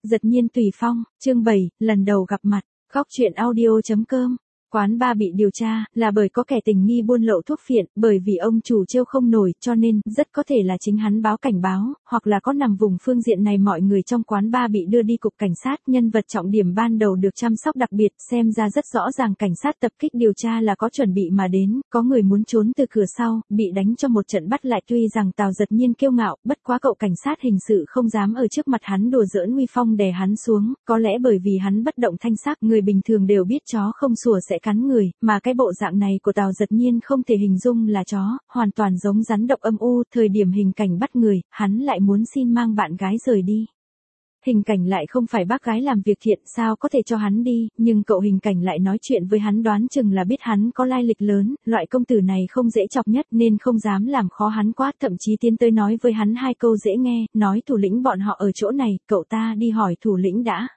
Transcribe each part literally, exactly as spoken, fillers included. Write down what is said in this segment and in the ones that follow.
Giật nhiên tùy phong, chương bảy, lần đầu gặp mặt, góc truyện audio.com. Quán bar bị điều tra, là bởi có kẻ tình nghi buôn lậu thuốc phiện, bởi vì ông chủ trêu không nổi, cho nên, rất có thể là chính hắn báo cảnh báo, hoặc là có nằm vùng phương diện này mọi người trong quán bar bị đưa đi cục cảnh sát, nhân vật trọng điểm ban đầu được chăm sóc đặc biệt, xem ra rất rõ ràng cảnh sát tập kích điều tra là có chuẩn bị mà đến, có người muốn trốn từ cửa sau, bị đánh cho một trận bắt lại tuy rằng Tào Giật Nhiên kiêu ngạo, bất quá cậu cảnh sát hình sự không dám ở trước mặt hắn đùa giỡn uy phong đè hắn xuống, có lẽ bởi vì hắn bất động thanh sắc, người bình thường đều biết chó không sủa sẽ cắn người, mà cái bộ dạng này của Tào Giật Nhiên không thể hình dung là chó, hoàn toàn giống rắn độc âm u, thời điểm hình cảnh bắt người, hắn lại muốn xin mang bạn gái rời đi. Hình cảnh lại không phải bác gái làm việc thiện, sao có thể cho hắn đi, nhưng cậu hình cảnh lại nói chuyện với hắn đoán chừng là biết hắn có lai lịch lớn, loại công tử này không dễ chọc nhất nên không dám làm khó hắn quá, thậm chí tiến tới nói với hắn hai câu dễ nghe, nói thủ lĩnh bọn họ ở chỗ này, cậu ta đi hỏi thủ lĩnh đã.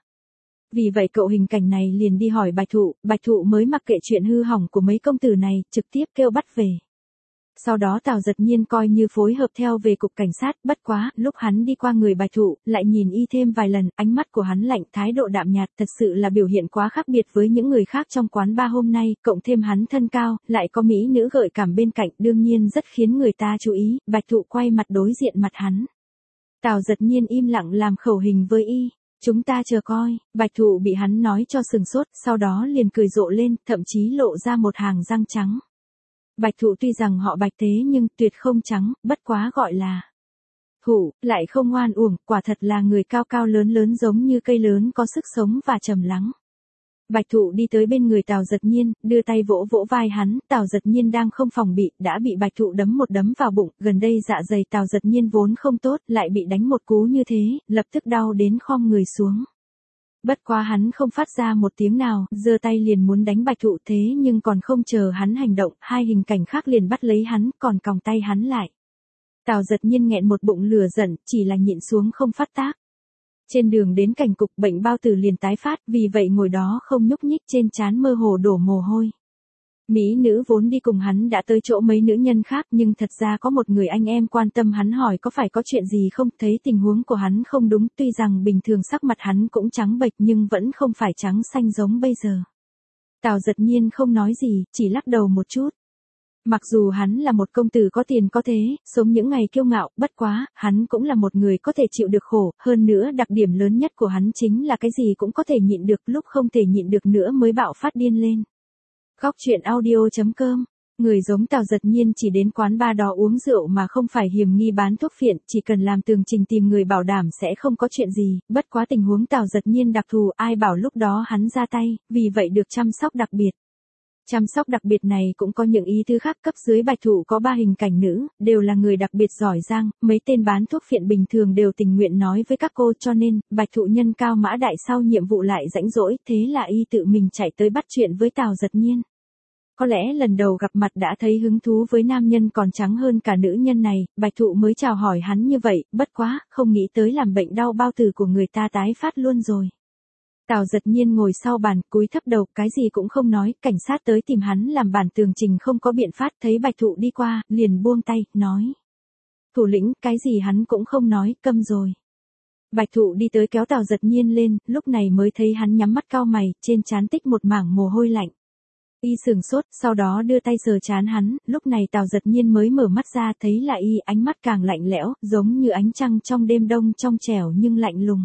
Vì vậy cậu hình cảnh này liền đi hỏi Bạch Thụ, Bạch Thụ mới mặc kệ chuyện hư hỏng của mấy công tử này, trực tiếp kêu bắt về. Sau đó Tào Giật Nhiên coi như phối hợp theo về cục cảnh sát, bất quá, lúc hắn đi qua người Bạch Thụ, lại nhìn y thêm vài lần, ánh mắt của hắn lạnh, thái độ đạm nhạt, thật sự là biểu hiện quá khác biệt với những người khác trong quán bar hôm nay, cộng thêm hắn thân cao, lại có mỹ nữ gợi cảm bên cạnh, đương nhiên rất khiến người ta chú ý, Bạch Thụ quay mặt đối diện mặt hắn. Tào Giật Nhiên im lặng làm khẩu hình với y. Chúng ta chờ coi, Bạch Thụ bị hắn nói cho sừng sốt, sau đó liền cười rộ lên, thậm chí lộ ra một hàng răng trắng. Bạch Thụ tuy rằng họ Bạch thế nhưng tuyệt không trắng, bất quá gọi là Thụ, lại không ngoan uổng, quả thật là người cao cao lớn lớn giống như cây lớn có sức sống và trầm lắng. Bạch Thụ đi tới bên người Tào Giật Nhiên, đưa tay vỗ vỗ vai hắn, Tào Giật Nhiên đang không phòng bị, đã bị Bạch Thụ đấm một đấm vào bụng, gần đây dạ dày Tào Giật Nhiên vốn không tốt, lại bị đánh một cú như thế, lập tức đau đến khom người xuống. Bất quá hắn không phát ra một tiếng nào, giơ tay liền muốn đánh Bạch Thụ thế nhưng còn không chờ hắn hành động, hai hình cảnh khác liền bắt lấy hắn, còn còng tay hắn lại. Tào Giật Nhiên nghẹn một bụng lửa giận, chỉ là nhịn xuống không phát tác. Trên đường đến cảnh cục bệnh bao tử liền tái phát, vì vậy ngồi đó không nhúc nhích, trên trán mơ hồ đổ mồ hôi. Mỹ nữ vốn đi cùng hắn đã tới chỗ mấy nữ nhân khác nhưng thật ra có một người anh em quan tâm hắn hỏi có phải có chuyện gì không, thấy tình huống của hắn không đúng, tuy rằng bình thường sắc mặt hắn cũng trắng bệch nhưng vẫn không phải trắng xanh giống bây giờ. Tào Giật Nhiên không nói gì, chỉ lắc đầu một chút. Mặc dù hắn là một công tử có tiền có thế, sống những ngày kiêu ngạo, bất quá, hắn cũng là một người có thể chịu được khổ, hơn nữa đặc điểm lớn nhất của hắn chính là cái gì cũng có thể nhịn được, lúc không thể nhịn được nữa mới bạo phát điên lên. Góc truyện audio.com. Người giống Tào Giật Nhiên chỉ đến quán bar đó uống rượu mà không phải hiểm nghi bán thuốc phiện, chỉ cần làm tường trình tìm người bảo đảm sẽ không có chuyện gì, bất quá tình huống Tào Giật Nhiên đặc thù, ai bảo lúc đó hắn ra tay, vì vậy được chăm sóc đặc biệt. Chăm sóc đặc biệt này cũng có những ý tứ khác, cấp dưới Bạch Thụ có ba hình cảnh nữ, đều là người đặc biệt giỏi giang, mấy tên bán thuốc phiện bình thường đều tình nguyện nói với các cô, cho nên, Bạch Thụ nhân cao mã đại sau nhiệm vụ lại rãnh rỗi, thế là y tự mình chạy tới bắt chuyện với Tào Giật Nhiên. Có lẽ lần đầu gặp mặt đã thấy hứng thú với nam nhân còn trắng hơn cả nữ nhân này, Bạch Thụ mới chào hỏi hắn như vậy, bất quá, không nghĩ tới làm bệnh đau bao tử của người ta tái phát luôn rồi. Tào Giật Nhiên ngồi sau bàn, cúi thấp đầu, cái gì cũng không nói, cảnh sát tới tìm hắn làm bản tường trình không có biện pháp, thấy Bạch Thụ đi qua, liền buông tay, nói. Thủ lĩnh, cái gì hắn cũng không nói, câm rồi. Bạch Thụ đi tới kéo Tào Giật Nhiên lên, lúc này mới thấy hắn nhắm mắt cau mày, trên trán tích một mảng mồ hôi lạnh. Y sừng sốt, sau đó đưa tay sờ trán hắn, lúc này Tào Giật Nhiên mới mở mắt ra thấy là y, ánh mắt càng lạnh lẽo, giống như ánh trăng trong đêm đông trong trẻo nhưng lạnh lùng.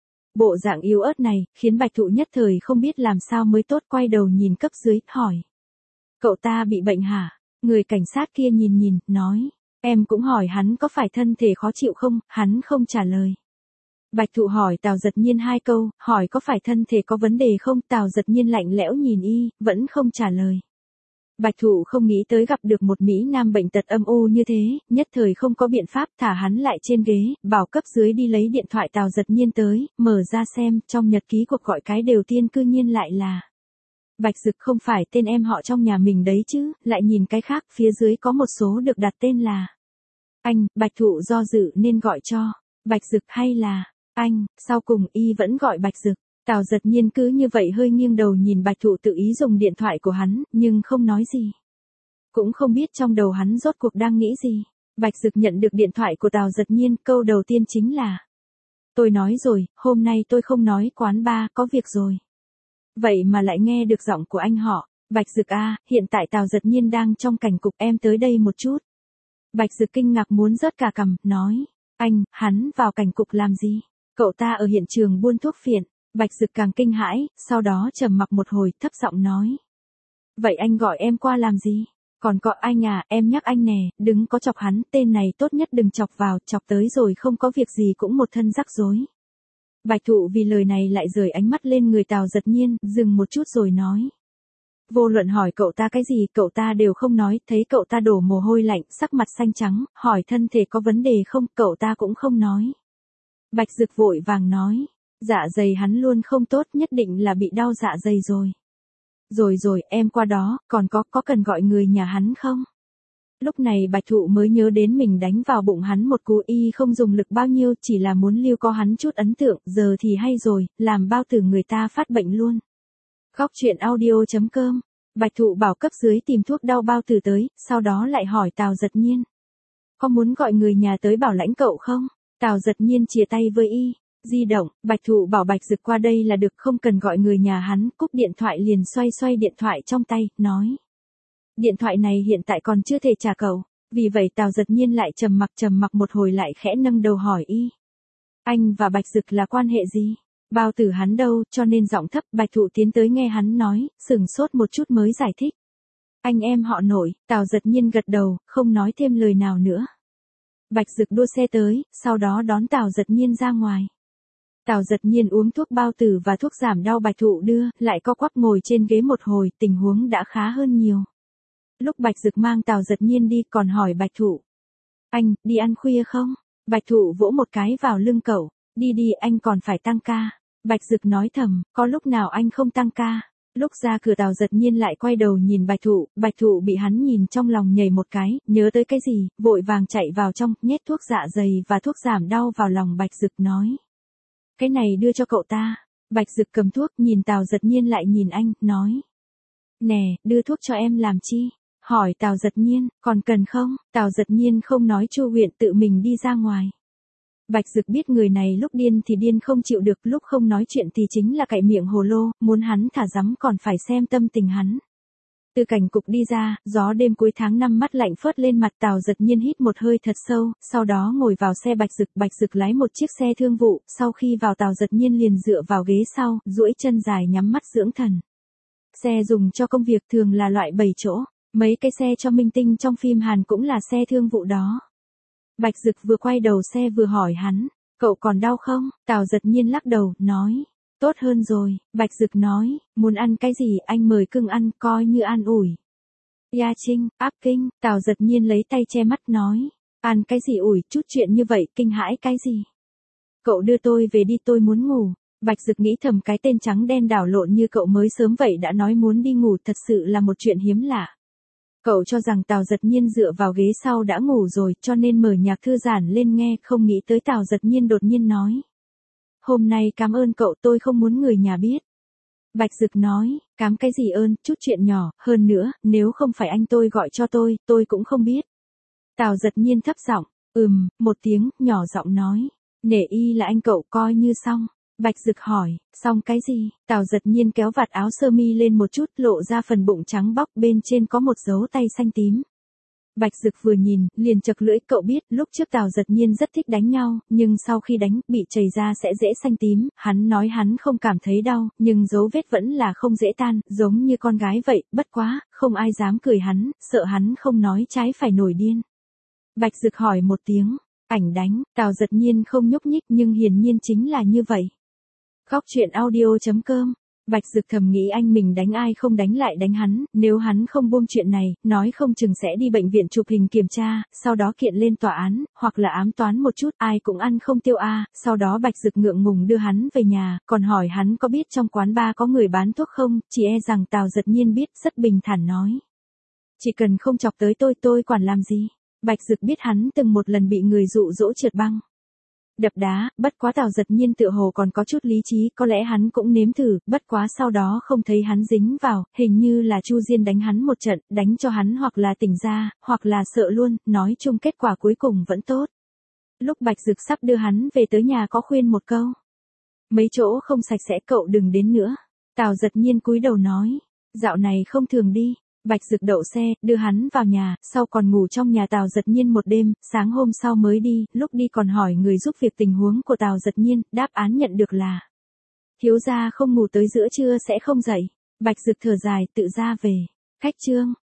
Bộ dạng yếu ớt này, khiến Bạch Thụ nhất thời không biết làm sao mới tốt, quay đầu nhìn cấp dưới, hỏi. Cậu ta bị bệnh hả? Người cảnh sát kia nhìn nhìn, nói. Em cũng hỏi hắn có phải thân thể khó chịu không, hắn không trả lời. Bạch Thụ hỏi Tào Giật Nhiên hai câu, hỏi có phải thân thể có vấn đề không, Tào Giật Nhiên lạnh lẽo nhìn y, vẫn không trả lời. Bạch Thụ không nghĩ tới gặp được một Mỹ Nam bệnh tật âm u như thế, nhất thời không có biện pháp, thả hắn lại trên ghế, bảo cấp dưới đi lấy điện thoại Tào Giật Nhiên tới, mở ra xem, trong nhật ký cuộc gọi cái đầu tiên cư nhiên lại là Bạch Dực, không phải tên em họ trong nhà mình đấy chứ, lại nhìn cái khác, phía dưới có một số được đặt tên là anh. Bạch Thụ do dự nên gọi cho Bạch Dực hay là anh, sau cùng y vẫn gọi Bạch Dực. Tào Giật Nhiên cứ như vậy hơi nghiêng đầu nhìn Bạch Thụ tự ý dùng điện thoại của hắn, nhưng không nói gì. Cũng không biết trong đầu hắn rốt cuộc đang nghĩ gì. Bạch Dực nhận được điện thoại của Tào Giật Nhiên, câu đầu tiên chính là Tôi nói rồi, hôm nay tôi không nói quán bar, có việc rồi. Vậy mà lại nghe được giọng của anh họ. Bạch Dực à, hiện tại Tào Giật Nhiên đang trong cảnh cục, em tới đây một chút. Bạch Dực kinh ngạc muốn rớt cả cằm, nói. Anh, hắn vào cảnh cục làm gì? Cậu ta ở hiện trường buôn thuốc phiện. Bạch Dực càng kinh hãi, sau đó trầm mặc một hồi, thấp giọng nói. Vậy anh gọi em qua làm gì? Còn có anh à, em nhắc anh nè, đừng có chọc hắn, tên này tốt nhất đừng chọc vào, chọc tới rồi không có việc gì cũng một thân rắc rối. Bạch Thụ vì lời này lại rời ánh mắt lên người Tào Giật Nhiên, dừng một chút rồi nói. Vô luận hỏi cậu ta cái gì, cậu ta đều không nói, thấy cậu ta đổ mồ hôi lạnh, sắc mặt xanh trắng, hỏi thân thể có vấn đề không, cậu ta cũng không nói. Bạch Dực vội vàng nói, dạ dày hắn luôn không tốt, nhất định là bị đau dạ dày rồi. Rồi rồi, em qua đó, còn có, có cần gọi người nhà hắn không? Lúc này Bạch Thụ mới nhớ đến mình đánh vào bụng hắn một cú, y không dùng lực bao nhiêu, chỉ là muốn lưu có hắn chút ấn tượng, giờ thì hay rồi, làm bao tử người ta phát bệnh luôn. Góc truyện audio chấm com. Bạch Thụ bảo cấp dưới tìm thuốc đau bao tử tới, sau đó lại hỏi Tào Giật Nhiên. Có muốn gọi người nhà tới bảo lãnh cậu không? Tào Giật Nhiên chia tay với y. Di động, Bạch Thụ bảo Bạch Dực qua đây là được, không cần gọi người nhà hắn, cúp điện thoại liền xoay xoay điện thoại trong tay, nói. Điện thoại này hiện tại còn chưa thể trả cậu, vì vậy Tào Giật Nhiên lại trầm mặc trầm mặc một hồi lại khẽ nâng đầu hỏi y. Anh và Bạch Dực là quan hệ gì? Bao tử hắn đâu, cho nên giọng thấp. Bạch Thụ tiến tới nghe hắn nói, sừng sốt một chút mới giải thích. Anh em họ Nội. Tào Giật Nhiên gật đầu, không nói thêm lời nào nữa. Bạch Dực đua xe tới, sau đó đón Tào Giật Nhiên ra ngoài. Tào Giật Nhiên uống thuốc bao tử và thuốc giảm đau Bạch Thụ đưa, lại co quắp ngồi trên ghế một hồi, tình huống đã khá hơn nhiều. Lúc Bạch Dực mang Tào Giật Nhiên đi còn hỏi Bạch Thụ. Anh, đi ăn khuya không? Bạch Thụ vỗ một cái vào lưng cậu. Đi đi, anh còn phải tăng ca. Bạch Dực nói thầm, có lúc nào anh không tăng ca? Lúc ra cửa Tào Giật Nhiên lại quay đầu nhìn Bạch Thụ, Bạch Thụ bị hắn nhìn trong lòng nhảy một cái, nhớ tới cái gì, vội vàng chạy vào trong, nhét thuốc dạ dày và thuốc giảm đau vào lòng Bạch Dực nói. Cái này đưa cho cậu ta. Bạch Dực cầm thuốc, nhìn Tào Giật Nhiên lại nhìn anh, nói. Nè, đưa thuốc cho em làm chi? Hỏi Tào Giật Nhiên, còn cần không? Tào Giật Nhiên không nói, Chu Huyện tự mình đi ra ngoài. Bạch Dực biết người này lúc điên thì điên không chịu được, lúc không nói chuyện thì chính là cạy miệng hồ lô, muốn hắn thả rắm còn phải xem tâm tình hắn. Từ cảnh cục đi ra, gió đêm cuối tháng năm mắt lạnh phớt lên mặt. Tào Giật Nhiên hít một hơi thật sâu, sau đó ngồi vào xe Bạch Dực. Bạch Dực lái một chiếc xe thương vụ, sau khi vào Tào Giật Nhiên liền dựa vào ghế sau, duỗi chân dài nhắm mắt dưỡng thần. Xe dùng cho công việc thường là loại bảy chỗ, mấy cái xe cho minh tinh trong phim Hàn cũng là xe thương vụ đó. Bạch Dực vừa quay đầu xe vừa hỏi hắn, cậu còn đau không? Tào Giật Nhiên lắc đầu, nói, tốt hơn rồi. Bạch Dực nói, muốn ăn cái gì anh mời cưng ăn, coi như an ủi. Ya Trinh, áp kinh. Tào Giật Nhiên lấy tay che mắt nói, ăn cái gì ủi, chút chuyện như vậy, kinh hãi cái gì? Cậu đưa tôi về đi, tôi muốn ngủ. Bạch Dực nghĩ thầm, cái tên trắng đen đảo lộn như cậu mới sớm vậy đã nói muốn đi ngủ, thật sự là một chuyện hiếm lạ. Cậu cho rằng Tào Giật Nhiên dựa vào ghế sau đã ngủ rồi, cho nên mở nhạc thư giãn lên nghe, không nghĩ tới Tào Giật Nhiên đột nhiên nói. Hôm nay cảm ơn cậu, tôi không muốn người nhà biết. Bạch Dực nói, cám cái gì ơn, chút chuyện nhỏ, hơn nữa, nếu không phải anh tôi gọi cho tôi, tôi cũng không biết. Tào Giật Nhiên thấp giọng, ừm, một tiếng, nhỏ giọng nói, nể y là anh cậu, coi như xong. Bạch Dực hỏi, xong cái gì? Tào Giật Nhiên kéo vạt áo sơ mi lên một chút, lộ ra phần bụng trắng bóc, bên trên có một dấu tay xanh tím. Bạch Dực vừa nhìn, liền chật lưỡi, cậu biết, lúc trước Tào Giật Nhiên rất thích đánh nhau, nhưng sau khi đánh, bị chảy ra sẽ dễ xanh tím, hắn nói hắn không cảm thấy đau, nhưng dấu vết vẫn là không dễ tan, giống như con gái vậy, bất quá, không ai dám cười hắn, sợ hắn không nói trái phải nổi điên. Bạch Dực hỏi một tiếng, ảnh đánh, Tào Giật Nhiên không nhúc nhích, nhưng hiển nhiên chính là như vậy. Góc truyện audio chấm com. Bạch Dực thầm nghĩ anh mình đánh ai không đánh lại đánh hắn, nếu hắn không buông chuyện này, nói không chừng sẽ đi bệnh viện chụp hình kiểm tra, sau đó kiện lên tòa án, hoặc là ám toán một chút, ai cũng ăn không tiêu a. Sau đó Bạch Dực ngượng ngùng đưa hắn về nhà, còn hỏi hắn có biết trong quán bar có người bán thuốc không, chỉ e rằng Tào Giật Nhiên biết, rất bình thản nói. Chỉ cần không chọc tới tôi, tôi quản làm gì. Bạch Dực biết hắn từng một lần bị người dụ dỗ trượt băng. Đập đá, bất quá Tào Giật Nhiên tựa hồ còn có chút lý trí, có lẽ hắn cũng nếm thử, bất quá sau đó không thấy hắn dính vào, hình như là Chu Diên đánh hắn một trận, đánh cho hắn hoặc là tỉnh ra, hoặc là sợ luôn, nói chung kết quả cuối cùng vẫn tốt. Lúc Bạch Dực sắp đưa hắn về tới nhà có khuyên một câu. Mấy chỗ không sạch sẽ cậu đừng đến nữa. Tào Giật Nhiên cúi đầu nói. Dạo này không thường đi. Bạch Dực đậu xe, đưa hắn vào nhà, sau còn ngủ trong nhà Tào Giật Nhiên một đêm, sáng hôm sau mới đi, lúc đi còn hỏi người giúp việc tình huống của Tào Giật Nhiên, đáp án nhận được là thiếu gia không ngủ tới giữa trưa sẽ không dậy. Bạch Dực thở dài tự ra về. Khách trương.